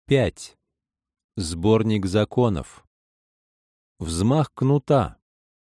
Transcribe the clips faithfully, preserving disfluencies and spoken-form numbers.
пять. Сборник законов. Взмах кнута.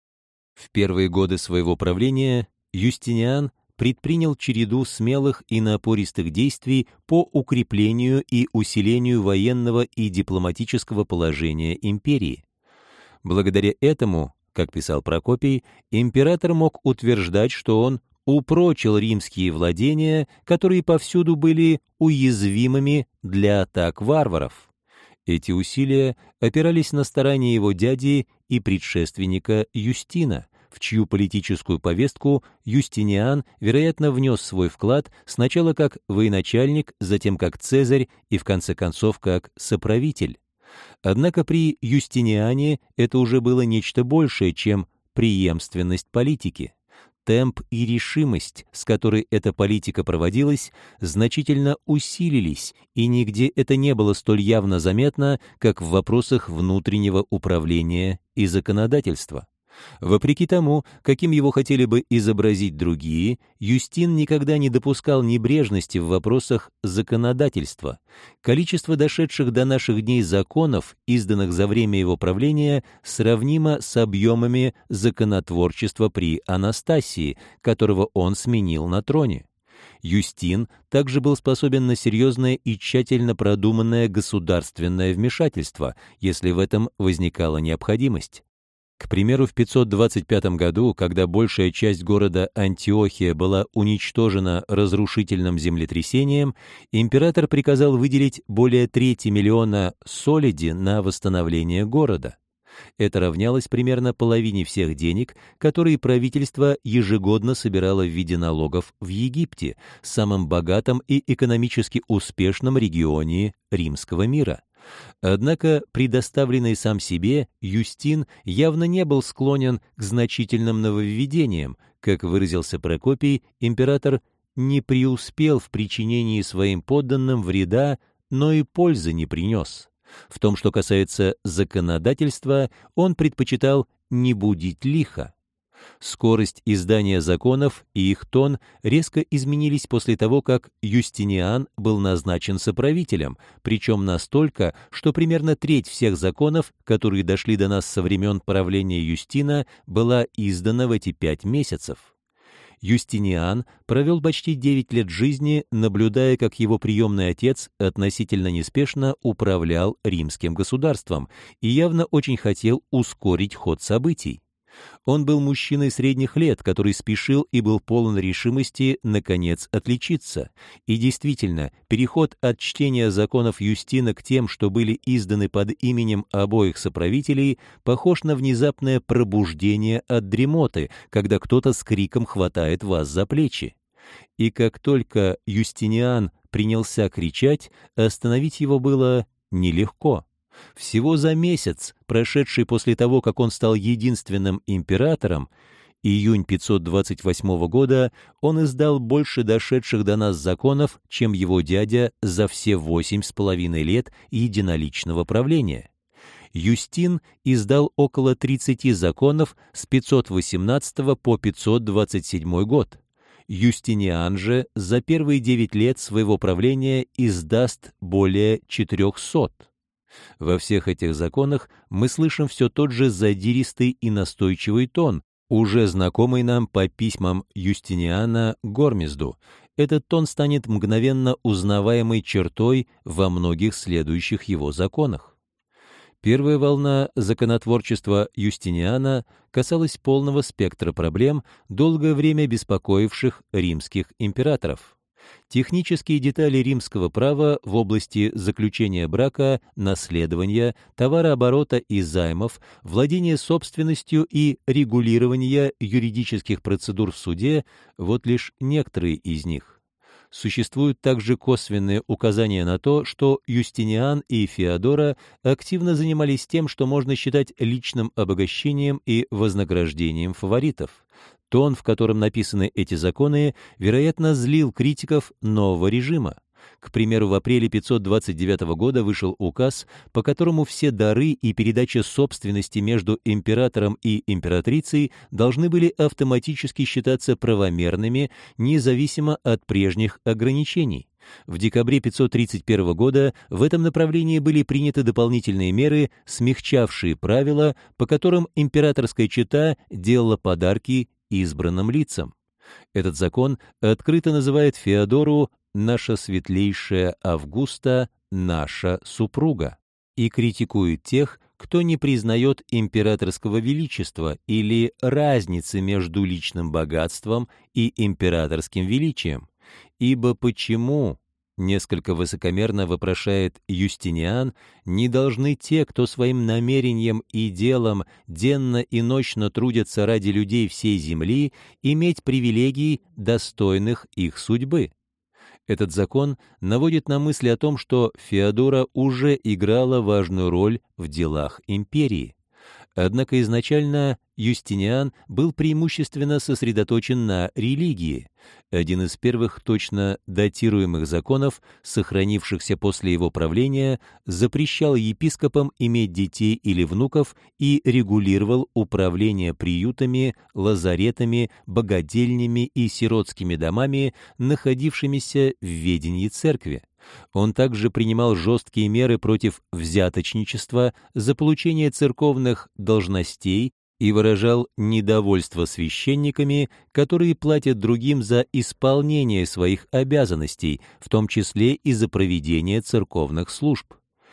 В первые годы своего правления Юстиниан предпринял череду смелых и напористых действий по укреплению и усилению военного и дипломатического положения империи. Благодаря этому, как писал Прокопий, император мог утверждать, что он упрочил римские владения, которые повсюду были уязвимыми для атак варваров. Эти усилия опирались на старания его дяди и предшественника Юстина, в чью политическую повестку Юстиниан, вероятно, внес свой вклад сначала как военачальник, затем как цезарь и, в конце концов, как соправитель. Однако при Юстиниане это уже было нечто большее, чем преемственность политики. Темп и решимость, с которой эта политика проводилась, значительно усилились, и нигде это не было столь явно заметно, как в вопросах внутреннего управления и законодательства. Вопреки тому, каким его хотели бы изобразить другие, Юстин никогда не допускал небрежности в вопросах законодательства. Количество дошедших до наших дней законов, изданных за время его правления, сравнимо с объемами законотворчества при Анастасии, которого он сменил на троне. Юстин также был способен на серьезное и тщательно продуманное государственное вмешательство, если в этом возникала необходимость. К примеру, в пятьсот двадцать пятом году, когда большая часть города Антиохия была уничтожена разрушительным землетрясением, император приказал выделить более трети миллиона солиди на восстановление города. Это равнялось примерно половине всех денег, которые правительство ежегодно собирало в виде налогов в Египте, самом богатом и экономически успешном регионе римского мира. Однако, предоставленный сам себе, Юстин явно не был склонен к значительным нововведениям. Как выразился Прокопий, император не преуспел в причинении своим подданным вреда, но и пользы не принес. В том, что касается законодательства, он предпочитал не будить лихо. Скорость издания законов и их тон резко изменились после того, как Юстиниан был назначен соправителем, причем настолько, что примерно треть всех законов, которые дошли до нас со времен правления Юстина, была издана в эти пять месяцев. Юстиниан провел почти девять лет жизни, наблюдая, как его приемный отец относительно неспешно управлял римским государством и явно очень хотел ускорить ход событий. Он был мужчиной средних лет, который спешил и был полон решимости, наконец, отличиться. И действительно, переход от чтения законов Юстина к тем, что были изданы под именем обоих соправителей, похож на внезапное пробуждение от дремоты, когда кто-то с криком хватает вас за плечи. И как только Юстиниан принялся кричать, остановить его было нелегко. Всего за месяц, прошедший после того, как он стал единственным императором, июнь пятьсот двадцать восьмого года, он издал больше дошедших до нас законов, чем его дядя за все восемь с половиной лет единоличного правления. Юстин издал около тридцати законов с пятьсот восемнадцатого по пятьсот двадцать седьмой год. Юстиниан же за первые девять лет своего правления издаст более четырехсот. Во всех этих законах мы слышим все тот же задиристый и настойчивый тон, уже знакомый нам по письмам Юстиниана Гормезду. Этот тон станет мгновенно узнаваемой чертой во многих следующих его законах. Первая волна законотворчества Юстиниана касалась полного спектра проблем, долгое время беспокоивших римских императоров. Технические детали римского права в области заключения брака, наследования, товарооборота и займов, владения собственностью и регулирования юридических процедур в суде — вот лишь некоторые из них. Существуют также косвенные указания на то, что Юстиниан и Феодора активно занимались тем, что можно считать личным обогащением и вознаграждением фаворитов. Тон, в котором написаны эти законы, вероятно, злил критиков нового режима. К примеру, в апреле пятьсот двадцать девятого года вышел указ, по которому все дары и передача собственности между императором и императрицей должны были автоматически считаться правомерными, независимо от прежних ограничений. В декабре пятьсот тридцать первого года в этом направлении были приняты дополнительные меры, смягчавшие правила, по которым императорская чета делала подарки избранным лицам. Этот закон открыто называет Феодору «наша светлейшая Августа, наша супруга» и критикует тех, кто не признает императорского величества или разницы между личным богатством и императорским величием. Ибо почему, несколько высокомерно вопрошает Юстиниан, не должны те, кто своим намерением и делом денно и ночно трудятся ради людей всей земли, иметь привилегий, достойных их судьбы? Этот закон наводит на мысли о том, что Феодора уже играла важную роль в делах империи. Однако изначально Юстиниан был преимущественно сосредоточен на религии. Один из первых точно датируемых законов, сохранившихся после его правления, запрещал епископам иметь детей или внуков и регулировал управление приютами, лазаретами, богадельнями и сиротскими домами, находившимися в ведении церкви. Он также принимал жесткие меры против взяточничества за получение церковных должностей и выражал недовольство священниками, которые платят другим за исполнение своих обязанностей, в том числе и за проведение церковных служб.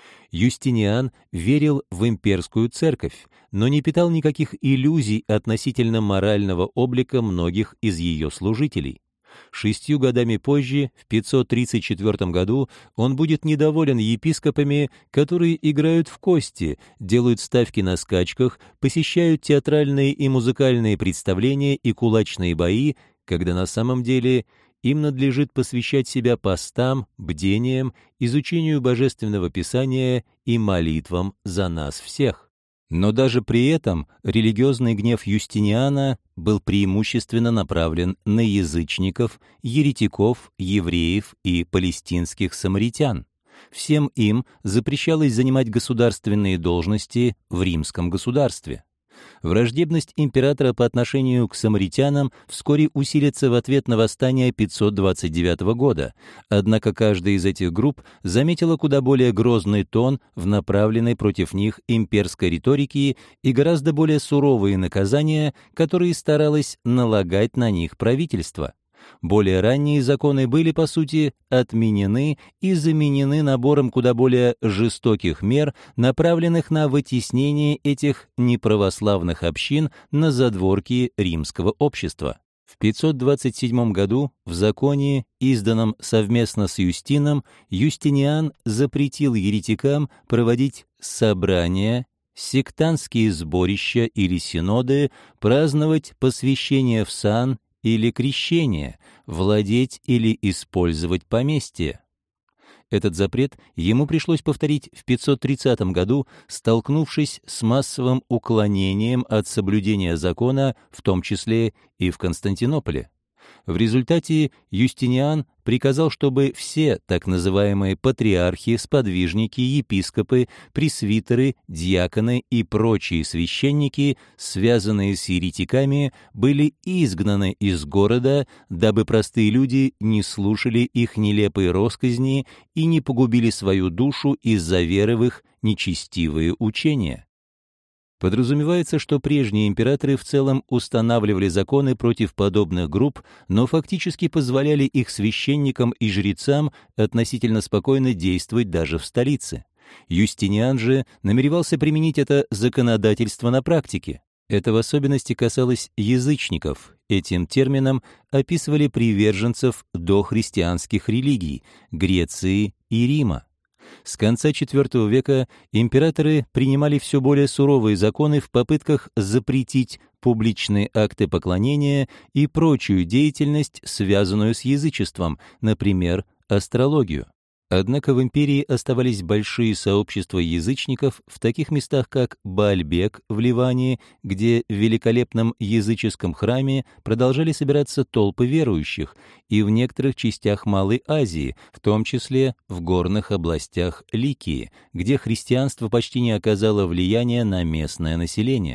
Юстиниан верил в имперскую церковь, но не питал никаких иллюзий относительно морального облика многих из ее служителей. Шестью годами позже, в пятьсот тридцать четвёртом году, он будет недоволен епископами, которые играют в кости, делают ставки на скачках, посещают театральные и музыкальные представления и кулачные бои, когда на самом деле им надлежит посвящать себя постам, бдениям, изучению Божественного Писания и молитвам за нас всех. Но даже при этом религиозный гнев Юстиниана был преимущественно направлен на язычников, еретиков, евреев и палестинских самаритян. Всем им запрещалось занимать государственные должности в римском государстве. Враждебность императора по отношению к самаритянам вскоре усилится в ответ на восстание пятьсот двадцать девятого года, однако каждая из этих групп заметила куда более грозный тон в направленной против них имперской риторике и гораздо более суровые наказания, которые старалось налагать на них правительство. Более ранние законы были, по сути, отменены и заменены набором куда более жестоких мер, направленных на вытеснение этих неправославных общин на задворки римского общества. В пятьсот двадцать седьмом году в законе, изданном совместно с Юстином, Юстиниан запретил еретикам проводить собрания, сектантские сборища или синоды, праздновать посвящение в сан или крещение, владеть или использовать поместье. Этот запрет ему пришлось повторить в пятьсот тридцатом году, столкнувшись с массовым уклонением от соблюдения закона, в том числе и в Константинополе. В результате Юстиниан приказал, чтобы все так называемые патриархи, сподвижники, епископы, пресвитеры, диаконы и прочие священники, связанные с еретиками, были изгнаны из города, дабы простые люди не слушали их нелепые россказни и не погубили свою душу из-за веры в их нечестивые учения. Подразумевается, что прежние императоры в целом устанавливали законы против подобных групп, но фактически позволяли их священникам и жрецам относительно спокойно действовать даже в столице. Юстиниан же намеревался применить это законодательство на практике. Это в особенности касалось язычников. Этим термином описывали приверженцев дохристианских религий Греции и Рима. С конца четвёртого века императоры принимали все более суровые законы в попытках запретить публичные акты поклонения и прочую деятельность, связанную с язычеством, например, астрологию. Однако в империи оставались большие сообщества язычников в таких местах, как Баальбек в Ливане, где в великолепном языческом храме продолжали собираться толпы верующих, и в некоторых частях Малой Азии, в том числе в горных областях Ликии, где христианство почти не оказало влияния на местное население.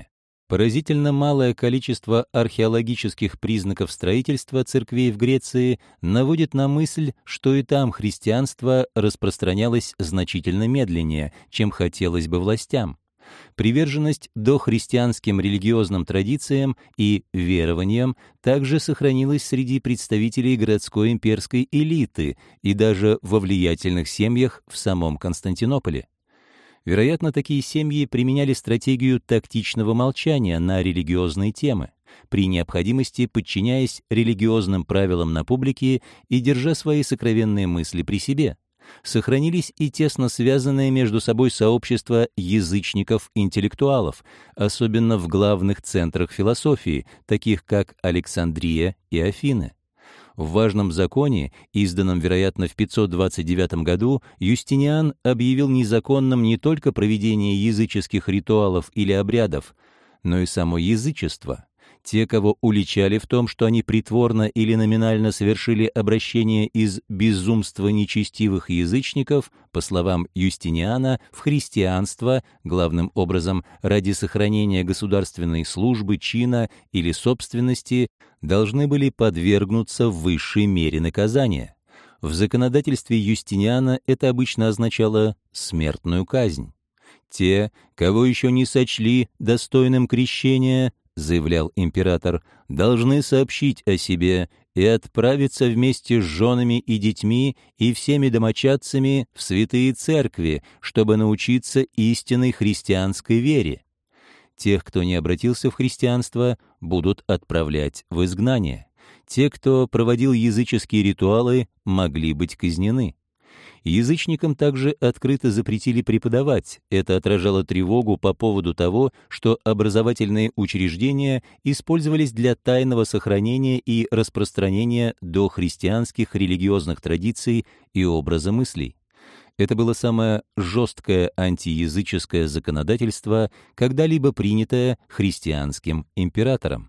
Поразительно малое количество археологических признаков строительства церквей в Греции наводит на мысль, что и там христианство распространялось значительно медленнее, чем хотелось бы властям. Приверженность дохристианским религиозным традициям и верованиям также сохранилась среди представителей городской имперской элиты и даже во влиятельных семьях в самом Константинополе. Вероятно, такие семьи применяли стратегию тактичного молчания на религиозные темы, при необходимости подчиняясь религиозным правилам на публике и держа свои сокровенные мысли при себе. Сохранились и тесно связанные между собой сообщества язычников-интеллектуалов, особенно в главных центрах философии, таких как Александрия и Афины. В важном законе, изданном, вероятно, в пятьсот двадцать девятом году, Юстиниан объявил незаконным не только проведение языческих ритуалов или обрядов, но и само язычество. Те, кого уличали в том, что они притворно или номинально совершили обращение из безумства нечестивых язычников, по словам Юстиниана, в христианство, главным образом ради сохранения государственной службы, чина или собственности, должны были подвергнуться в высшей мере наказания. В законодательстве Юстиниана это обычно означало смертную казнь. «Те, кого еще не сочли достойным крещения, — заявлял император, — должны сообщить о себе и отправиться вместе с женами и детьми и всеми домочадцами в святые церкви, чтобы научиться истинной христианской вере. Тех, кто не обратился в христианство, будут отправлять в изгнание. Те, кто проводил языческие ритуалы, могли быть казнены». Язычникам также открыто запретили преподавать. Это отражало тревогу по поводу того, что образовательные учреждения использовались для тайного сохранения и распространения дохристианских религиозных традиций и образа мыслей. Это было самое жесткое антиязыческое законодательство, когда-либо принятое христианским императором.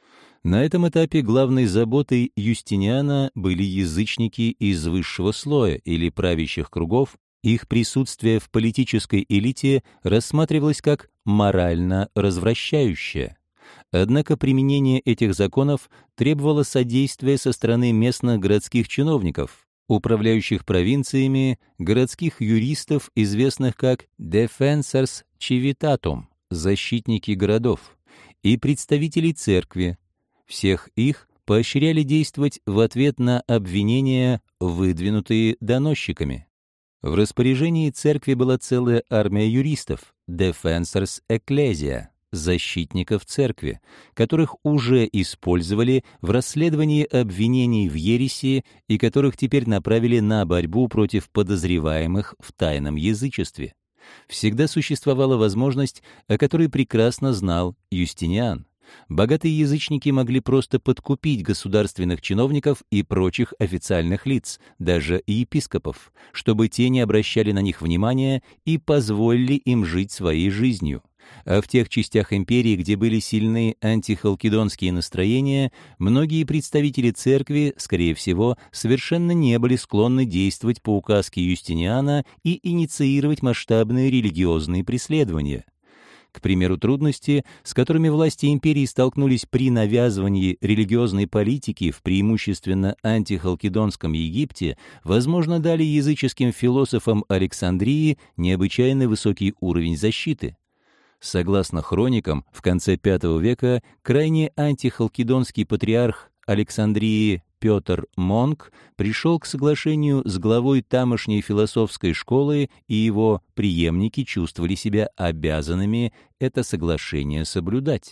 На этом этапе главной заботой Юстиниана были язычники из высшего слоя или правящих кругов. Их присутствие в политической элите рассматривалось как морально развращающее. Однако применение этих законов требовало содействия со стороны местных городских чиновников, управляющих провинциями, городских юристов, известных как «defensors civitatum» — защитники городов, и представителей церкви. Всех их поощряли действовать в ответ на обвинения, выдвинутые доносчиками. В распоряжении церкви была целая армия юристов, defensors ecclesia, защитников церкви, которых уже использовали в расследовании обвинений в ереси и которых теперь направили на борьбу против подозреваемых в тайном язычестве. Всегда существовала возможность, о которой прекрасно знал Юстиниан. Богатые язычники могли просто подкупить государственных чиновников и прочих официальных лиц, даже и епископов, чтобы те не обращали на них внимания и позволили им жить своей жизнью. А в тех частях империи, где были сильны антихалкидонские настроения, многие представители церкви, скорее всего, совершенно не были склонны действовать по указке Юстиниана и инициировать масштабные религиозные преследования. К примеру, трудности, с которыми власти империи столкнулись при навязывании религиозной политики в преимущественно антихалкидонском Египте, возможно, дали языческим философам Александрии необычайно высокий уровень защиты. Согласно хроникам, в конце пятого века крайне антихалкидонский патриарх Александрии Петр Монк пришел к соглашению с главой тамошней философской школы, и его преемники чувствовали себя обязанными это соглашение соблюдать.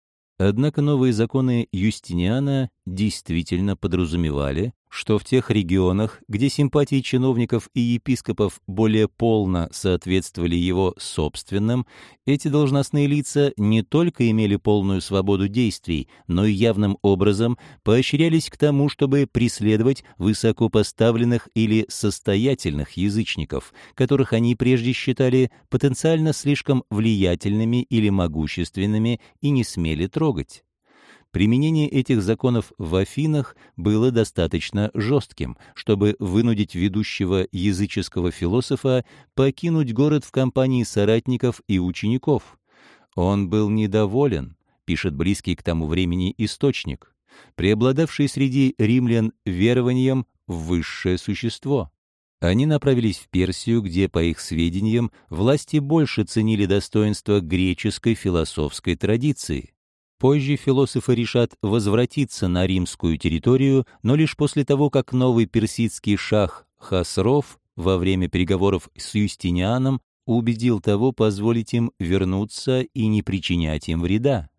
Однако новые законы Юстиниана действительно подразумевали, что в тех регионах, где симпатии чиновников и епископов более полно соответствовали его собственным, эти должностные лица не только имели полную свободу действий, но и явным образом поощрялись к тому, чтобы преследовать высокопоставленных или состоятельных язычников, которых они прежде считали потенциально слишком влиятельными или могущественными и не смели трогать. Применение этих законов в Афинах было достаточно жестким, чтобы вынудить ведущего языческого философа покинуть город в компании соратников и учеников. Он был недоволен, пишет близкий к тому времени источник, преобладавший среди римлян верованием в высшее существо. Они направились в Персию, где, по их сведениям, власти больше ценили достоинство греческой философской традиции. Позже философы решат возвратиться на римскую территорию, но лишь после того, как новый персидский шах Хасров во время переговоров с Юстинианом убедил того позволить им вернуться и не причинять им вреда.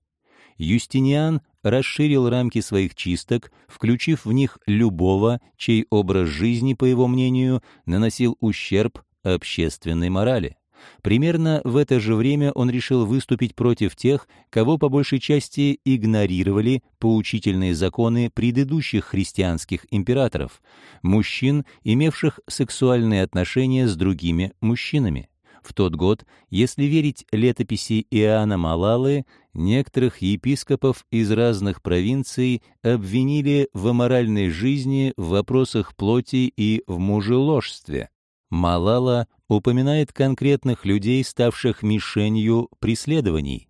Юстиниан расширил рамки своих чисток, включив в них любого, чей образ жизни, по его мнению, наносил ущерб общественной морали. Примерно в это же время он решил выступить против тех, кого по большей части игнорировали поучительные законы предыдущих христианских императоров, мужчин, имевших сексуальные отношения с другими мужчинами. В тот год, если верить летописи Иоанна Малалы, некоторых епископов из разных провинций обвинили в аморальной жизни, в вопросах плоти и в мужеложстве. Малала упоминает конкретных людей, ставших мишенью преследований.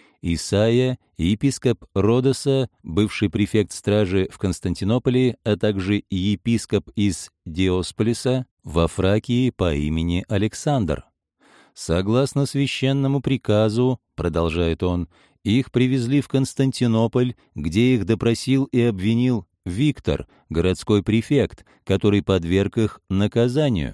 Исаия, епископ Родоса, бывший префект стражи в Константинополе, а также епископ из Диосполиса во Фракии по имени Александр. Согласно священному приказу, продолжает он, их привезли в Константинополь, где их допросил и обвинил Виктор, городской префект, который подверг их наказанию.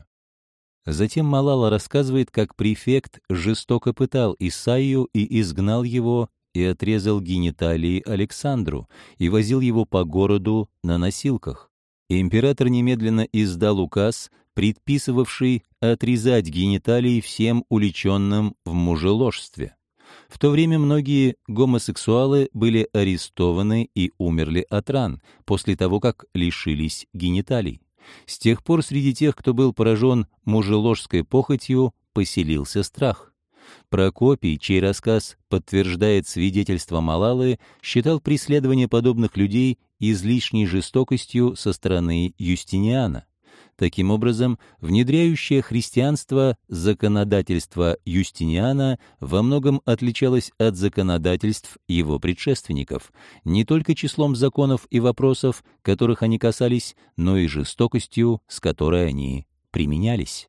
Затем Малала рассказывает, как префект жестоко пытал Исаию и изгнал его, и отрезал гениталии Александру, и возил его по городу на носилках. Император немедленно издал указ, предписывавший отрезать гениталии всем уличенным в мужеложстве. В то время многие гомосексуалы были арестованы и умерли от ран, после того, как лишились гениталий. С тех пор среди тех, кто был поражен мужеложской похотью, поселился страх. Прокопий, чей рассказ подтверждает свидетельство Малалы, считал преследование подобных людей излишней жестокостью со стороны Юстиниана. Таким образом, внедряющее христианство законодательство Юстиниана во многом отличалось от законодательств его предшественников, не только числом законов и вопросов, которых они касались, но и жестокостью, с которой они применялись.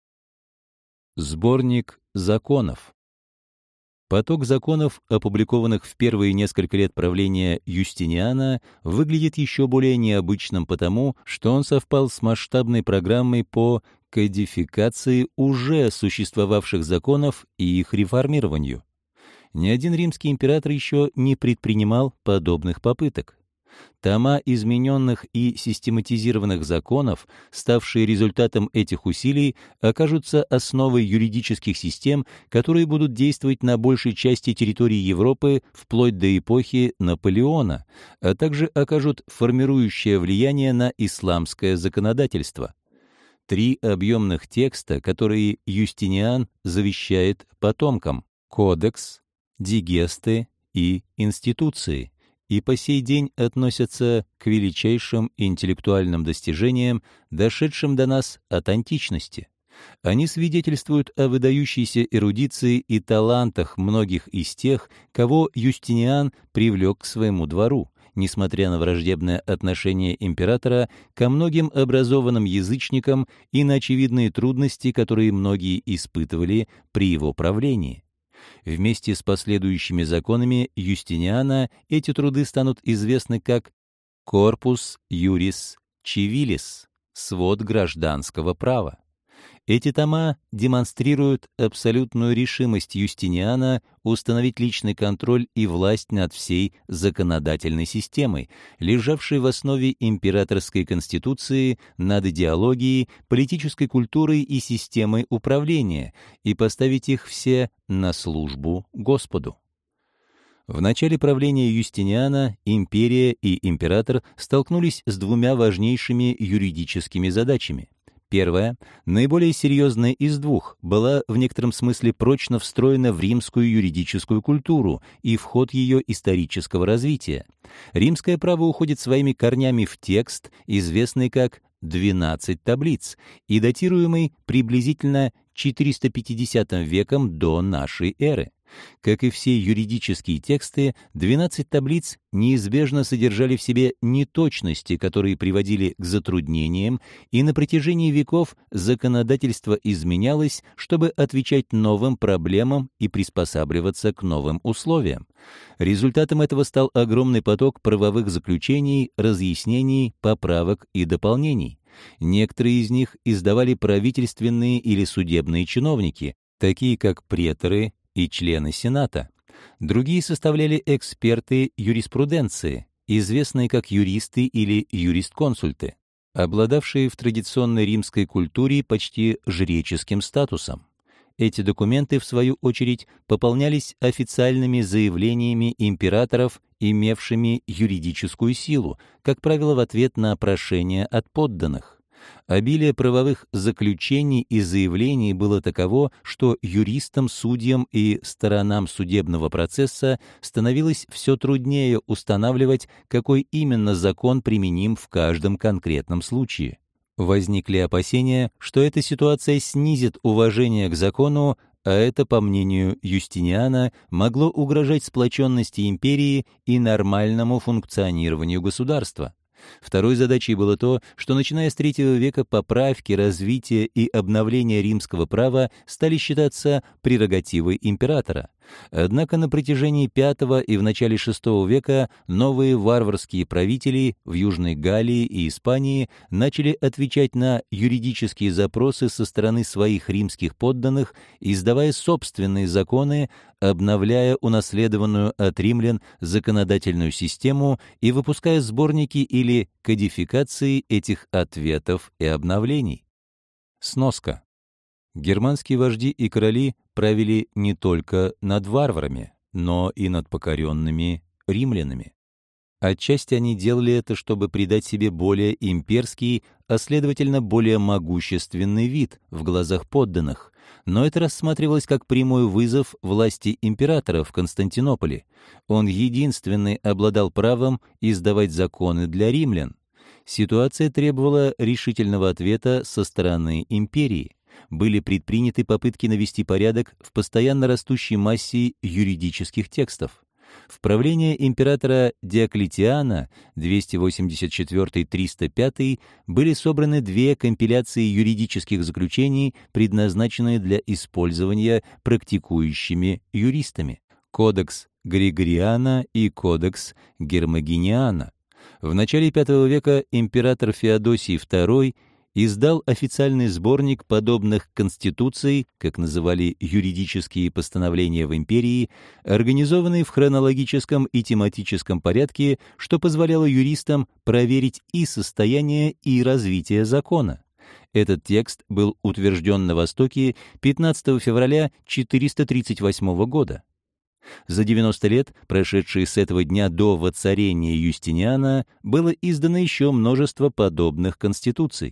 Сборник законов. Поток законов, опубликованных в первые несколько лет правления Юстиниана, выглядит еще более необычным потому, что он совпал с масштабной программой по кодификации уже существовавших законов и их реформированию. Ни один римский император еще не предпринимал подобных попыток. Тома измененных и систематизированных законов, ставшие результатом этих усилий, окажутся основой юридических систем, которые будут действовать на большей части территории Европы вплоть до эпохи Наполеона, а также окажут формирующее влияние на исламское законодательство. Три объемных текста, которые Юстиниан завещает потомкам — Кодекс, Дигесты и Институции — и по сей день относятся к величайшим интеллектуальным достижениям, дошедшим до нас от античности. Они свидетельствуют о выдающейся эрудиции и талантах многих из тех, кого Юстиниан привлек к своему двору, несмотря на враждебное отношение императора ко многим образованным язычникам и на очевидные трудности, которые многие испытывали при его правлении. Вместе с последующими законами Юстиниана эти труды станут известны как «Corpus Juris Civilis» — «Свод гражданского права». Эти тома демонстрируют абсолютную решимость Юстиниана установить личный контроль и власть над всей законодательной системой, лежавшей в основе императорской конституции, над идеологией, политической культурой и системой управления, и поставить их все на службу Господу. В начале правления Юстиниана империя и император столкнулись с двумя важнейшими юридическими задачами. Первая, наиболее серьезная из двух, была в некотором смысле прочно встроена в римскую юридическую культуру и в ход ее исторического развития. Римское право уходит своими корнями в текст, известный как «двенадцать таблиц», и датируемый приблизительно четыреста пятидесятым веком до нашей эры. Как и все юридические тексты, двенадцать таблиц неизбежно содержали в себе неточности, которые приводили к затруднениям, и на протяжении веков законодательство изменялось, чтобы отвечать новым проблемам и приспосабливаться к новым условиям. Результатом этого стал огромный поток правовых заключений, разъяснений, поправок и дополнений. Некоторые из них издавали правительственные или судебные чиновники, такие как преторы и члены Сената. Другие составляли эксперты юриспруденции, известные как юристы или юрисконсульты, обладавшие в традиционной римской культуре почти жреческим статусом. Эти документы, в свою очередь, пополнялись официальными заявлениями императоров, имевшими юридическую силу, как правило, в ответ на прошения от подданных. Обилие правовых заключений и заявлений было таково, что юристам, судьям и сторонам судебного процесса становилось все труднее устанавливать, какой именно закон применим в каждом конкретном случае. Возникли опасения, что эта ситуация снизит уважение к закону, а это, по мнению Юстиниана, могло угрожать сплоченности империи и нормальному функционированию государства. Второй задачей было то, что, начиная с третьего века, поправки, развитие и обновление римского права стали считаться прерогативой императора. Однако на протяжении пятого и в начале шестого века новые варварские правители в Южной Галлии и Испании начали отвечать на юридические запросы со стороны своих римских подданных, издавая собственные законы, обновляя унаследованную от римлян законодательную систему и выпуская сборники или кодификации этих ответов и обновлений. Сноска. Германские вожди и короли правили не только над варварами, но и над покоренными римлянами. Отчасти они делали это, чтобы придать себе более имперский, а следовательно более могущественный вид в глазах подданных, но это рассматривалось как прямой вызов власти императора в Константинополе. Он единственный обладал правом издавать законы для римлян. Ситуация требовала решительного ответа со стороны империи. Были предприняты попытки навести порядок в постоянно растущей массе юридических текстов. В правление императора Диоклетиана двести восемьдесят четвёртый — триста пятый были собраны две компиляции юридических заключений, предназначенные для использования практикующими юристами: Кодекс Григориана и Кодекс Гермогениана. В начале пятого века император Феодосий второй издал официальный сборник подобных конституций, как называли юридические постановления в империи, организованные в хронологическом и тематическом порядке, что позволяло юристам проверить и состояние, и развитие закона. Этот текст был утвержден на Востоке пятнадцатого февраля четыреста тридцать восьмого года. За девяносто лет, прошедшие с этого дня до воцарения Юстиниана, было издано еще множество подобных конституций.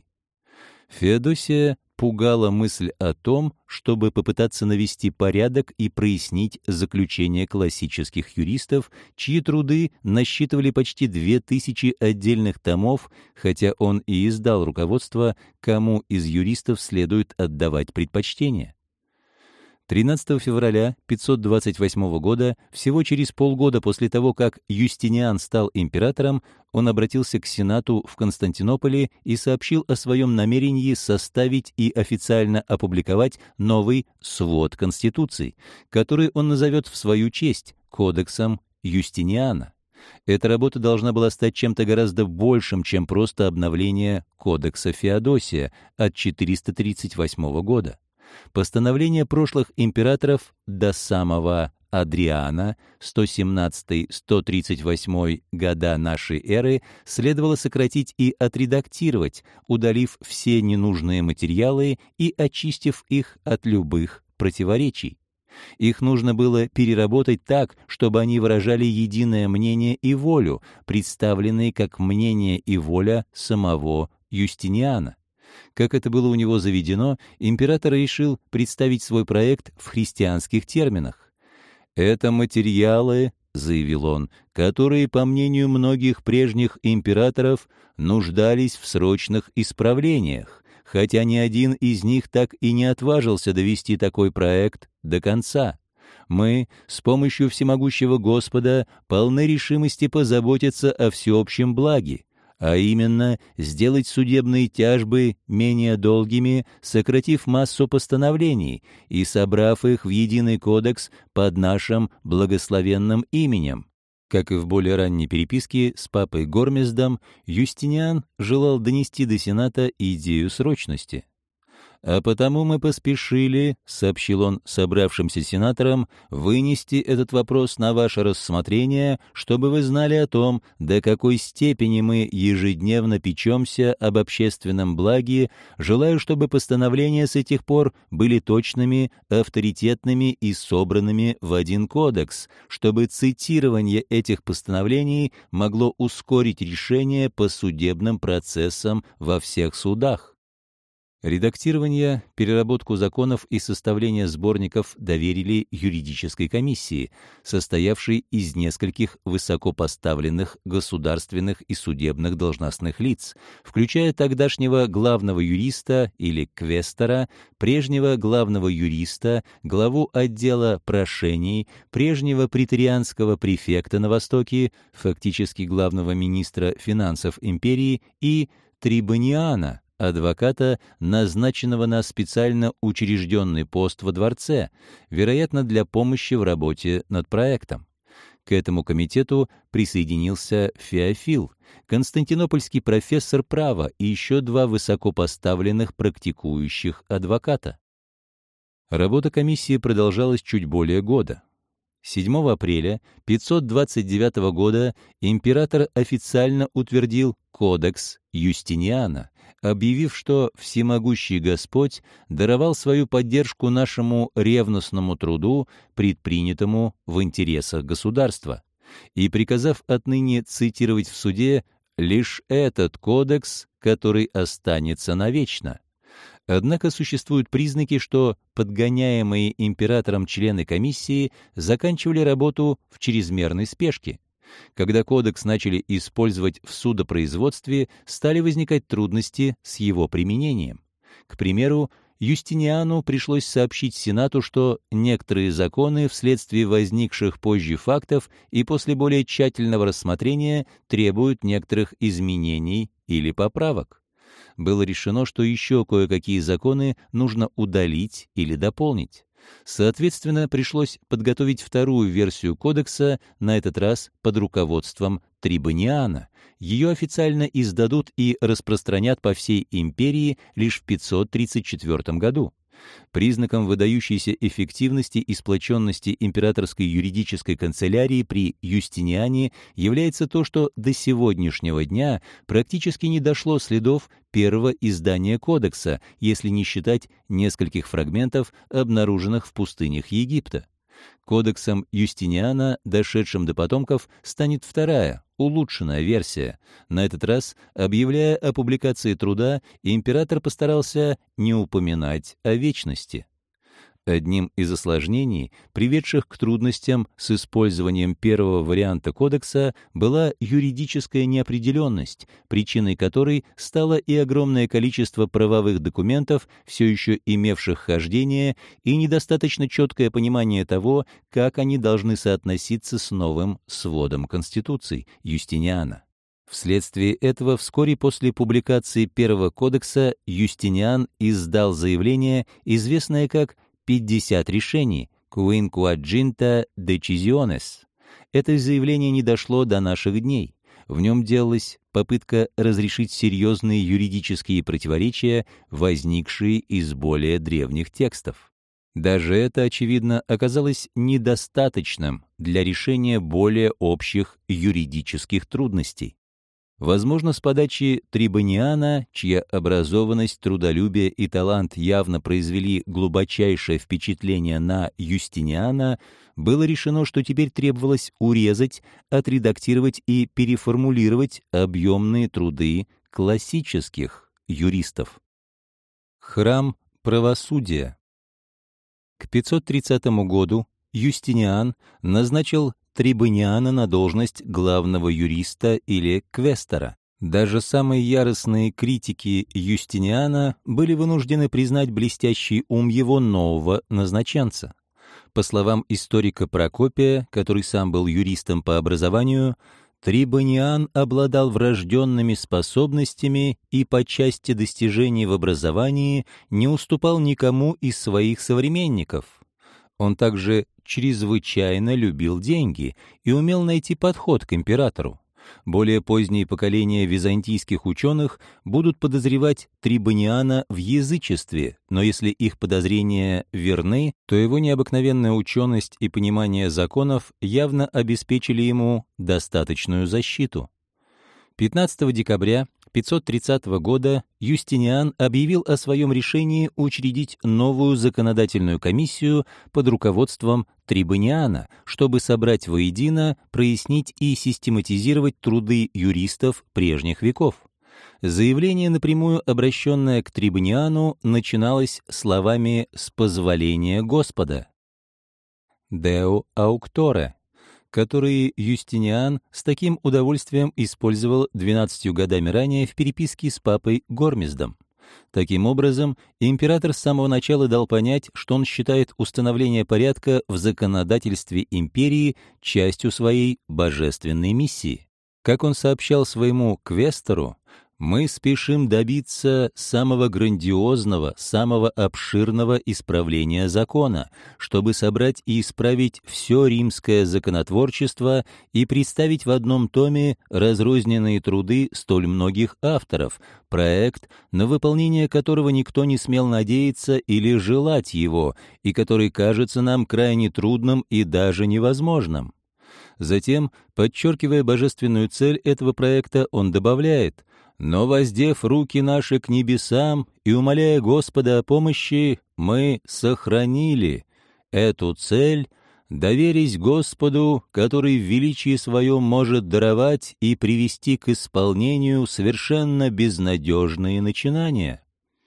Феодосия пугала мысль о том, чтобы попытаться навести порядок и прояснить заключения классических юристов, чьи труды насчитывали почти две тысячи отдельных томов, хотя он и издал руководство, кому из юристов следует отдавать предпочтение. тринадцатого февраля пятьсот двадцать восьмого года, всего через полгода после того, как Юстиниан стал императором, он обратился к Сенату в Константинополе и сообщил о своем намерении составить и официально опубликовать новый свод конституций, который он назовет в свою честь Кодексом Юстиниана. Эта работа должна была стать чем-то гораздо большим, чем просто обновление Кодекса Феодосия от четыреста тридцать восьмого года. Постановления прошлых императоров до самого Адриана, сто семнадцатый — сто тридцать восьмой года нашей эры, следовало сократить и отредактировать, удалив все ненужные материалы и очистив их от любых противоречий. Их нужно было переработать так, чтобы они выражали единое мнение и волю, представленные как мнение и воля самого Юстиниана. Как это было у него заведено, император решил представить свой проект в христианских терминах. «Это материалы, — заявил он, — которые, по мнению многих прежних императоров, нуждались в срочных исправлениях, хотя ни один из них так и не отважился довести такой проект до конца. Мы, с помощью всемогущего Господа, полны решимости позаботиться о всеобщем благе, а именно сделать судебные тяжбы менее долгими, сократив массу постановлений и собрав их в единый кодекс под нашим благословенным именем. Как и в более ранней переписке с папой Гормездом, Юстиниан желал донести до Сената идею срочности. «А потому мы поспешили, — сообщил он собравшимся сенаторам, — вынести этот вопрос на ваше рассмотрение, чтобы вы знали о том, до какой степени мы ежедневно печемся об общественном благе, желаю, чтобы постановления с этих пор были точными, авторитетными и собранными в один кодекс, чтобы цитирование этих постановлений могло ускорить решение по судебным процессам во всех судах». Редактирование, переработку законов и составление сборников доверили юридической комиссии, состоявшей из нескольких высокопоставленных государственных и судебных должностных лиц, включая тогдашнего главного юриста или квестора, прежнего главного юриста, главу отдела прошений, прежнего преторианского префекта на Востоке, фактически главного министра финансов империи, и трибуниана, адвоката, назначенного на специально учрежденный пост во дворце, вероятно, для помощи в работе над проектом. К этому комитету присоединился Феофил, константинопольский профессор права, и еще два высокопоставленных практикующих адвоката. Работа комиссии продолжалась чуть более года. седьмого апреля пятьсот двадцать девятого года император официально утвердил Кодекс Юстиниана, объявив, что всемогущий Господь даровал свою поддержку нашему ревностному труду, предпринятому в интересах государства, и приказав отныне цитировать в суде лишь этот кодекс, который останется навечно. Однако существуют признаки, что подгоняемые императором члены комиссии заканчивали работу в чрезмерной спешке. Когда кодекс начали использовать в судопроизводстве, стали возникать трудности с его применением. К примеру, Юстиниану пришлось сообщить Сенату, что некоторые законы вследствие возникших позже фактов и после более тщательного рассмотрения требуют некоторых изменений или поправок. Было решено, что еще кое-какие законы нужно удалить или дополнить. Соответственно, пришлось подготовить вторую версию кодекса, на этот раз под руководством трибуниана. Ее официально издадут и распространят по всей империи лишь в пятьсот тридцать четвёртом году. Признаком выдающейся эффективности и сплоченности императорской юридической канцелярии при Юстиниане является то, что до сегодняшнего дня практически не дошло следов первого издания кодекса, если не считать нескольких фрагментов, обнаруженных в пустынях Египта. Кодексом Юстиниана, дошедшим до потомков, станет вторая, улучшенная версия. На этот раз, объявляя о публикации труда, император постарался не упоминать о вечности. Одним из осложнений, приведших к трудностям с использованием первого варианта кодекса, была юридическая неопределенность, причиной которой стало и огромное количество правовых документов, все еще имевших хождение, и недостаточно четкое понимание того, как они должны соотноситься с новым сводом Конституций Юстиниана. Вследствие этого вскоре после публикации первого кодекса Юстиниан издал заявление, известное как «пятьдесят решений» (Quinquaginta Decisiones). Это заявление не дошло до наших дней. В нем делалась попытка разрешить серьезные юридические противоречия, возникшие из более древних текстов. Даже это, очевидно, оказалось недостаточным для решения более общих юридических трудностей. Возможно, с подачи трибуниана, чья образованность, трудолюбие и талант явно произвели глубочайшее впечатление на Юстиниана, было решено, что теперь требовалось урезать, отредактировать и переформулировать объемные труды классических юристов. Храм правосудия. К пятьсот тридцатому году Юстиниан назначил трибуниана на должность главного юриста или квестора. Даже самые яростные критики Юстиниана были вынуждены признать блестящий ум его нового назначенца. По словам историка Прокопия, который сам был юристом по образованию, Трибониан обладал врожденными способностями и по части достижений в образовании не уступал никому из своих современников. Он также чрезвычайно любил деньги и умел найти подход к императору. Более поздние поколения византийских ученых будут подозревать Трибониана в язычестве, но если их подозрения верны, то его необыкновенная ученость и понимание законов явно обеспечили ему достаточную защиту. пятнадцатого декабря пятьсот тридцатого года Юстиниан объявил о своем решении учредить новую законодательную комиссию под руководством Трибониана, чтобы собрать воедино, прояснить и систематизировать труды юристов прежних веков. Заявление, напрямую обращенное к Трибониану, начиналось словами «с позволения Господа» «Deo auctore», которые Юстиниан с таким удовольствием использовал двенадцатью годами ранее в переписке с папой Гормездом. Таким образом, император с самого начала дал понять, что он считает установление порядка в законодательстве империи частью своей божественной миссии. Как он сообщал своему квестору, «Мы спешим добиться самого грандиозного, самого обширного исправления закона, чтобы собрать и исправить все римское законотворчество и представить в одном томе разрозненные труды столь многих авторов, проект, на выполнение которого никто не смел надеяться или желать его, и который кажется нам крайне трудным и даже невозможным». Затем, подчеркивая божественную цель этого проекта, он добавляет: «Но, воздев руки наши к небесам и умоляя Господа о помощи, мы сохранили эту цель, доверясь Господу, который в величии своем может даровать и привести к исполнению совершенно безнадежные начинания».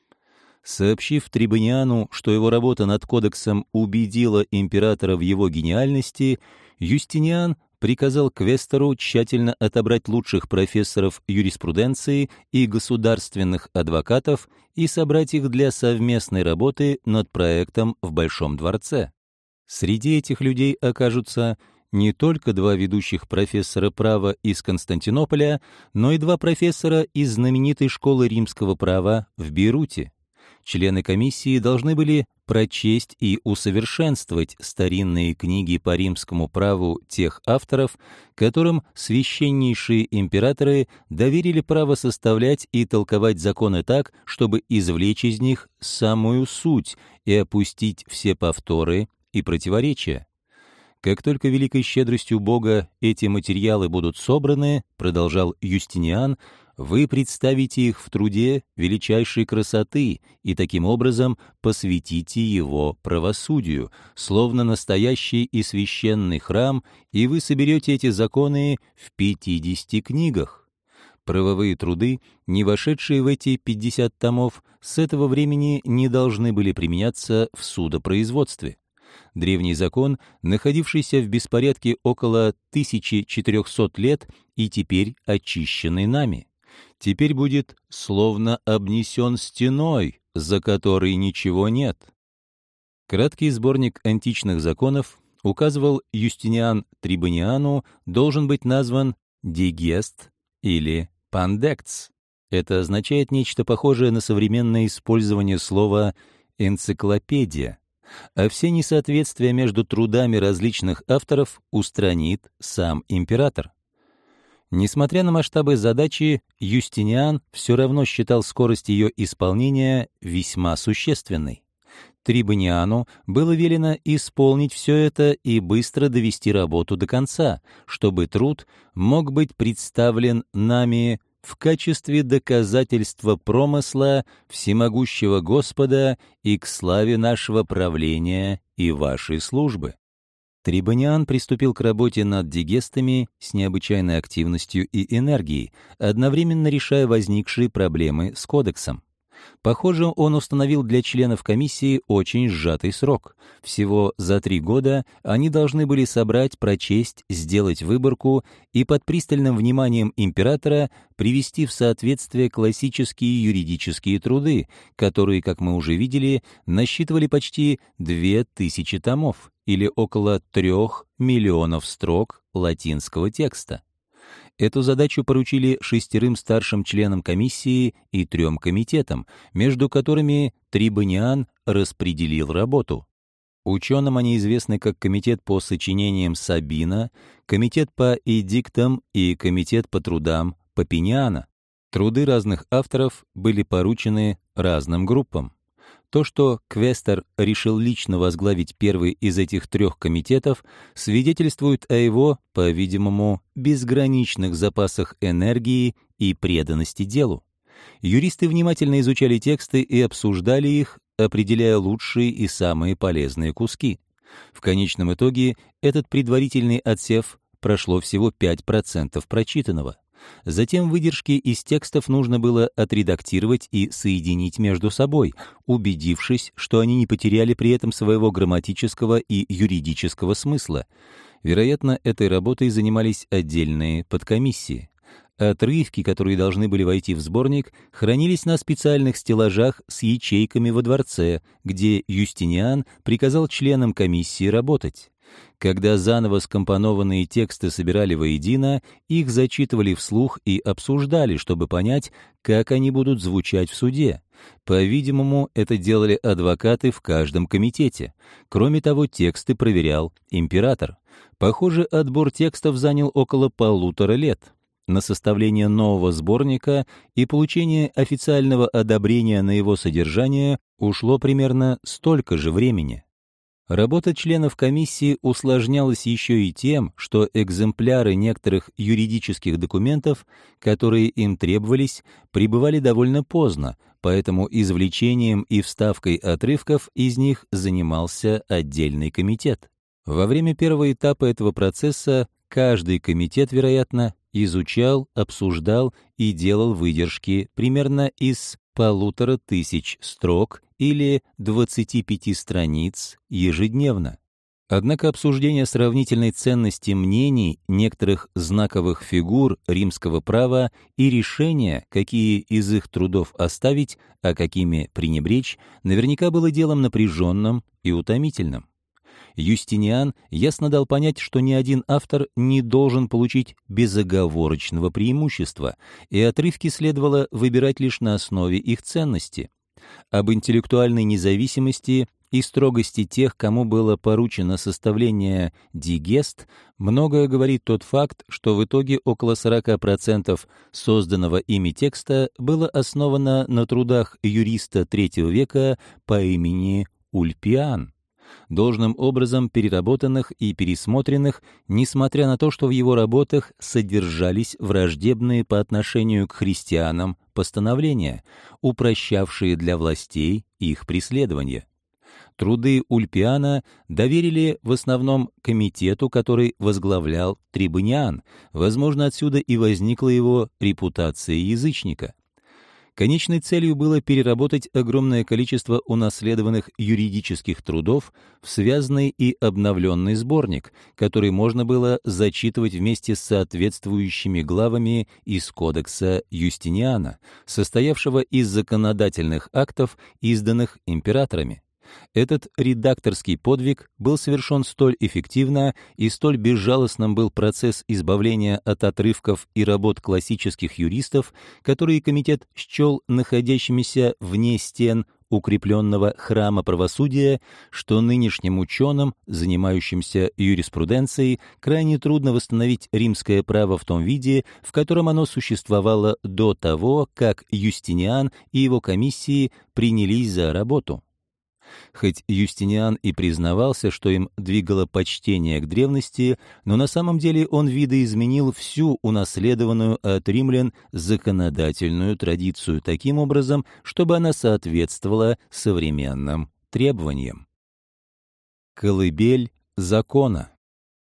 Сообщив Трибониану, что его работа над кодексом убедила императора в его гениальности, Юстиниан приказал квестору тщательно отобрать лучших профессоров юриспруденции и государственных адвокатов и собрать их для совместной работы над проектом в Большом дворце. Среди этих людей окажутся не только два ведущих профессора права из Константинополя, но и два профессора из знаменитой школы римского права в Бейруте. Члены комиссии должны были прочесть и усовершенствовать старинные книги по римскому праву тех авторов, которым священнейшие императоры доверили право составлять и толковать законы так, чтобы извлечь из них самую суть и опустить все повторы и противоречия. Как только великой щедростью Бога эти материалы будут собраны, продолжал Юстиниан, вы представите их в труде величайшей красоты и таким образом посвятите его правосудию, словно настоящий и священный храм, и вы соберете эти законы в пятидесяти книгах. Правовые труды, не вошедшие в эти пятьдесят томов, с этого времени не должны были применяться в судопроизводстве. Древний закон, находившийся в беспорядке около тысячи четырехсот лет и теперь очищенный нами, теперь будет словно обнесен стеной, за которой ничего нет. Краткий сборник античных законов, указывал Юстиниан Трибониану, должен быть назван «дигест» или «пандекс». Это означает нечто похожее на современное использование слова «энциклопедия», а все несоответствия между трудами различных авторов устранит сам император. Несмотря на масштабы задачи, Юстиниан все равно считал скорость ее исполнения весьма существенной. Трибониану было велено исполнить все это и быстро довести работу до конца, чтобы труд мог быть представлен нами в качестве доказательства промысла всемогущего Господа и к славе нашего правления и вашей службы. Трибониан приступил к работе над дигестами с необычайной активностью и энергией, одновременно решая возникшие проблемы с кодексом. Похоже, он установил для членов комиссии очень сжатый срок. Всего за три года они должны были собрать, прочесть, сделать выборку и под пристальным вниманием императора привести в соответствие классические юридические труды, которые, как мы уже видели, насчитывали почти две тысячи томов, или около трех миллионов строк латинского текста. Эту задачу поручили шестерым старшим членам комиссии и трем комитетам, между которыми Трибониан распределил работу. Ученым они известны как Комитет по сочинениям Сабина, Комитет по эдиктам и Комитет по трудам Папиниана. Труды разных авторов были поручены разным группам. То, что квестор решил лично возглавить первый из этих трех комитетов, свидетельствует о его, по-видимому, безграничных запасах энергии и преданности делу. Юристы внимательно изучали тексты и обсуждали их, определяя лучшие и самые полезные куски. В конечном итоге этот предварительный отсев прошло всего пять процентов прочитанного. Затем выдержки из текстов нужно было отредактировать и соединить между собой, убедившись, что они не потеряли при этом своего грамматического и юридического смысла. Вероятно, этой работой занимались отдельные подкомиссии. Отрывки, которые должны были войти в сборник, хранились на специальных стеллажах с ячейками во дворце, где Юстиниан приказал членам комиссии работать. Когда заново скомпонованные тексты собирали воедино, их зачитывали вслух и обсуждали, чтобы понять, как они будут звучать в суде. По-видимому, это делали адвокаты в каждом комитете. Кроме того, тексты проверял император. Похоже, отбор текстов занял около полутора лет. На составление нового сборника и получение официального одобрения на его содержание ушло примерно столько же времени. Работа членов комиссии усложнялась еще и тем, что экземпляры некоторых юридических документов, которые им требовались, прибывали довольно поздно, поэтому извлечением и вставкой отрывков из них занимался отдельный комитет. Во время первого этапа этого процесса каждый комитет, вероятно, изучал, обсуждал и делал выдержки примерно из полутора тысяч строк или двадцати пяти страниц ежедневно. Однако обсуждение сравнительной ценности мнений некоторых знаковых фигур римского права и решения, какие из их трудов оставить, а какими пренебречь, наверняка было делом напряженным и утомительным. Юстиниан ясно дал понять, что ни один автор не должен получить безоговорочного преимущества, и отрывки следовало выбирать лишь на основе их ценности. Об интеллектуальной независимости и строгости тех, кому было поручено составление дигест, многое говорит тот факт, что в итоге около сорока процентов созданного ими текста было основано на трудах юриста третьего века по имени Ульпиан, должным образом переработанных и пересмотренных, несмотря на то, что в его работах содержались враждебные по отношению к христианам постановления, упрощавшие для властей их преследование. Труды Ульпиана доверили в основном комитету, который возглавлял Трибониан, возможно, отсюда и возникла его репутация язычника. Конечной целью было переработать огромное количество унаследованных юридических трудов в связанный и обновленный сборник, который можно было зачитывать вместе с соответствующими главами из Кодекса Юстиниана, состоявшего из законодательных актов, изданных императорами. Этот редакторский подвиг был совершен столь эффективно, и столь безжалостным был процесс избавления от отрывков и работ классических юристов, которые комитет счел находящимися вне стен укрепленного храма правосудия, что нынешним ученым, занимающимся юриспруденцией, крайне трудно восстановить римское право в том виде, в котором оно существовало до того, как Юстиниан и его комиссии принялись за работу. Хоть Юстиниан и признавался, что им двигало почтение к древности, но на самом деле он видоизменил всю унаследованную от римлян законодательную традицию таким образом, чтобы она соответствовала современным требованиям. Колыбель закона.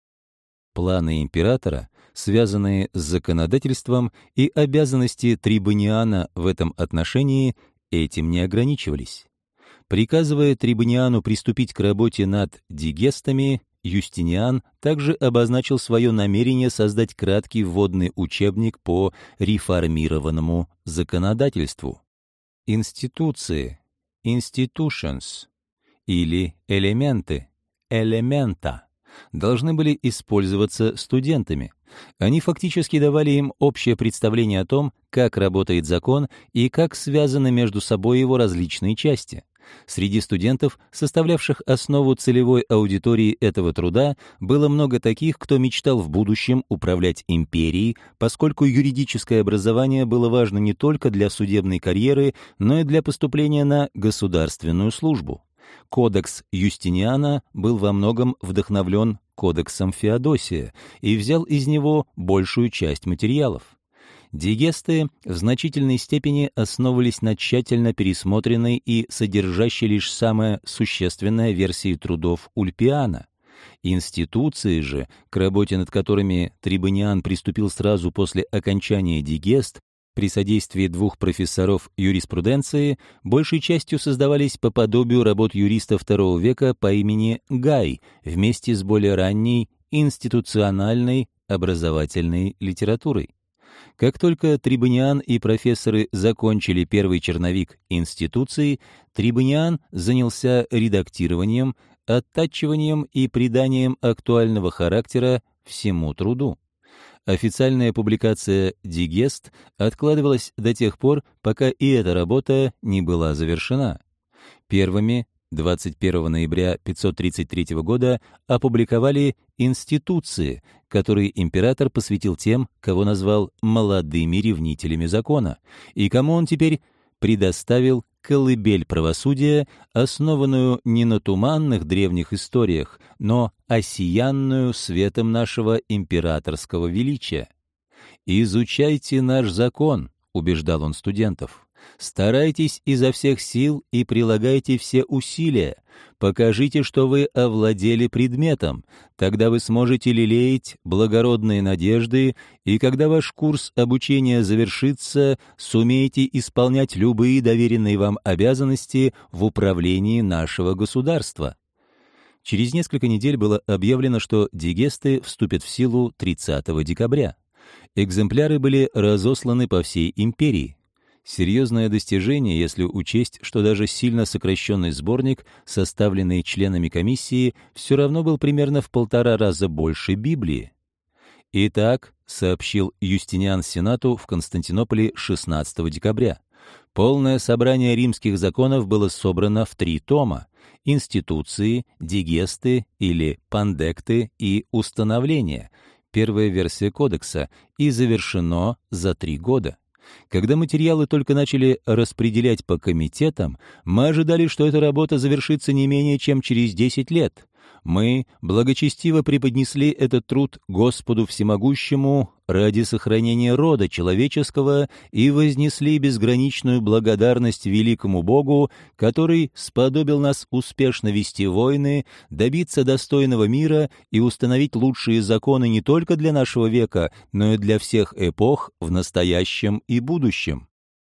Планы императора, связанные с законодательством, и обязанности Трибониана в этом отношении этим не ограничивались. Приказывая Трибониану приступить к работе над дигестами, Юстиниан также обозначил свое намерение создать краткий вводный учебник по реформированному законодательству. Институции, institutions, или элементы, элемента должны были использоваться студентами. Они фактически давали им общее представление о том, как работает закон и как связаны между собой его различные части. Среди студентов, составлявших основу целевой аудитории этого труда, было много таких, кто мечтал в будущем управлять империей, поскольку юридическое образование было важно не только для судебной карьеры, но и для поступления на государственную службу. Кодекс Юстиниана был во многом вдохновлен Кодексом Феодосия и взял из него большую часть материалов. Дигесты в значительной степени основывались на тщательно пересмотренной и содержащей лишь самое существенное версии трудов Ульпиана. Институции же, к работе над которыми Трибониан приступил сразу после окончания дигест, при содействии двух профессоров юриспруденции, большей частью создавались по подобию работ юриста второго века по имени Гай, вместе с более ранней институциональной образовательной литературой. Как только Трибониан и профессоры закончили первый черновик институции, Трибониан занялся редактированием, оттачиванием и приданием актуального характера всему труду. Официальная публикация «Дигест» откладывалась до тех пор, пока и эта работа не была завершена. Первыми, двадцать первого ноября пятьсот тридцать третьего года, опубликовали «Институции», которые император посвятил тем, кого назвал «молодыми ревнителями закона», и кому он теперь предоставил колыбель правосудия, основанную не на туманных древних историях, но осиянную светом нашего императорского величия. «Изучайте наш закон», — убеждал он студентов. «Старайтесь изо всех сил и прилагайте все усилия. Покажите, что вы овладели предметом. Тогда вы сможете лелеять благородные надежды, и когда ваш курс обучения завершится, сумеете исполнять любые доверенные вам обязанности в управлении нашего государства». Через несколько недель было объявлено, что дигесты вступят в силу тридцатого декабря. Экземпляры были разосланы по всей империи. Серьезное достижение, если учесть, что даже сильно сокращенный сборник, составленный членами комиссии, все равно был примерно в полтора раза больше Библии. «Итак», — сообщил Юстиниан Сенату в Константинополе шестнадцатого декабря, полное собрание римских законов было собрано в три тома: «Институции», «Дигесты» или «Пандекты» и «Установления», первая версия кодекса, и завершено за три года. Когда материалы только начали распределять по комитетам, мы ожидали, что эта работа завершится не менее чем через десять лет. Мы благочестиво преподнесли этот труд Господу Всемогущему ради сохранения рода человеческого и вознесли безграничную благодарность великому Богу, который сподобил нас успешно вести войны, добиться достойного мира и установить лучшие законы не только для нашего века, но и для всех эпох в настоящем и будущем.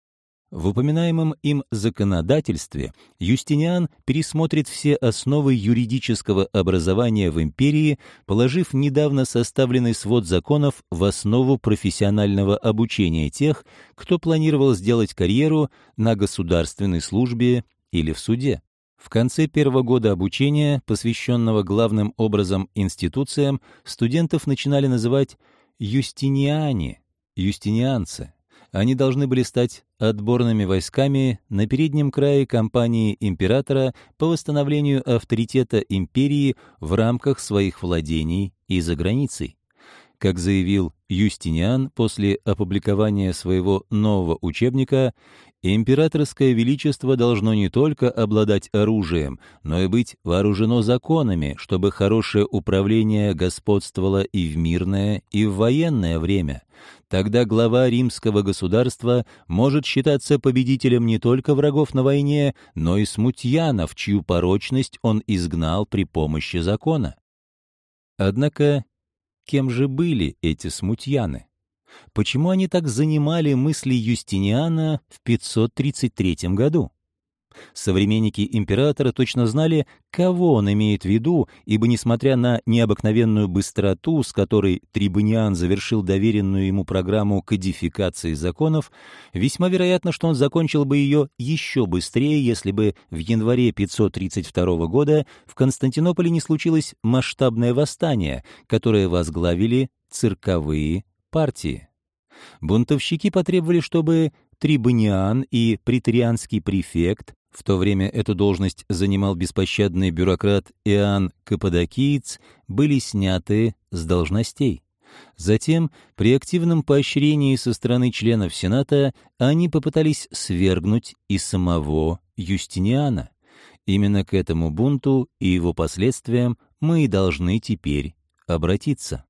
В упоминаемом им законодательстве Юстиниан пересмотрит все основы юридического образования в империи, положив недавно составленный свод законов в основу профессионального обучения тех, кто планировал сделать карьеру на государственной службе или в суде. В конце первого года обучения, посвященного главным образом институциям, студентов начинали называть «юстиниане», «юстинианцы». Они должны были стать отборными войсками на переднем крае кампании императора по восстановлению авторитета империи в рамках своих владений и за границей. Как заявил Юстиниан после опубликования своего нового учебника, императорское величество должно не только обладать оружием, но и быть вооружено законами, чтобы хорошее управление господствовало и в мирное, и в военное время. Тогда глава римского государства может считаться победителем не только врагов на войне, но и смутьянов, чью порочность он изгнал при помощи закона. Однако, кем же были эти смутьяны? Почему они так занимали мысли Юстиниана в пятьсот тридцать третьем году? Современники императора точно знали, кого он имеет в виду, ибо, несмотря на необыкновенную быстроту, с которой Трибониан завершил доверенную ему программу кодификации законов, весьма вероятно, что он закончил бы ее еще быстрее, если бы в январе пятьсот тридцать второго года в Константинополе не случилось масштабное восстание, которое возглавили цирковые партии. Бунтовщики потребовали, чтобы Трибониан и преторианский префект, в то время эту должность занимал беспощадный бюрократ Иоанн Каппадокиец, были сняты с должностей. Затем, при активном поощрении со стороны членов Сената, они попытались свергнуть и самого Юстиниана. Именно к этому бунту и его последствиям мы и должны теперь обратиться.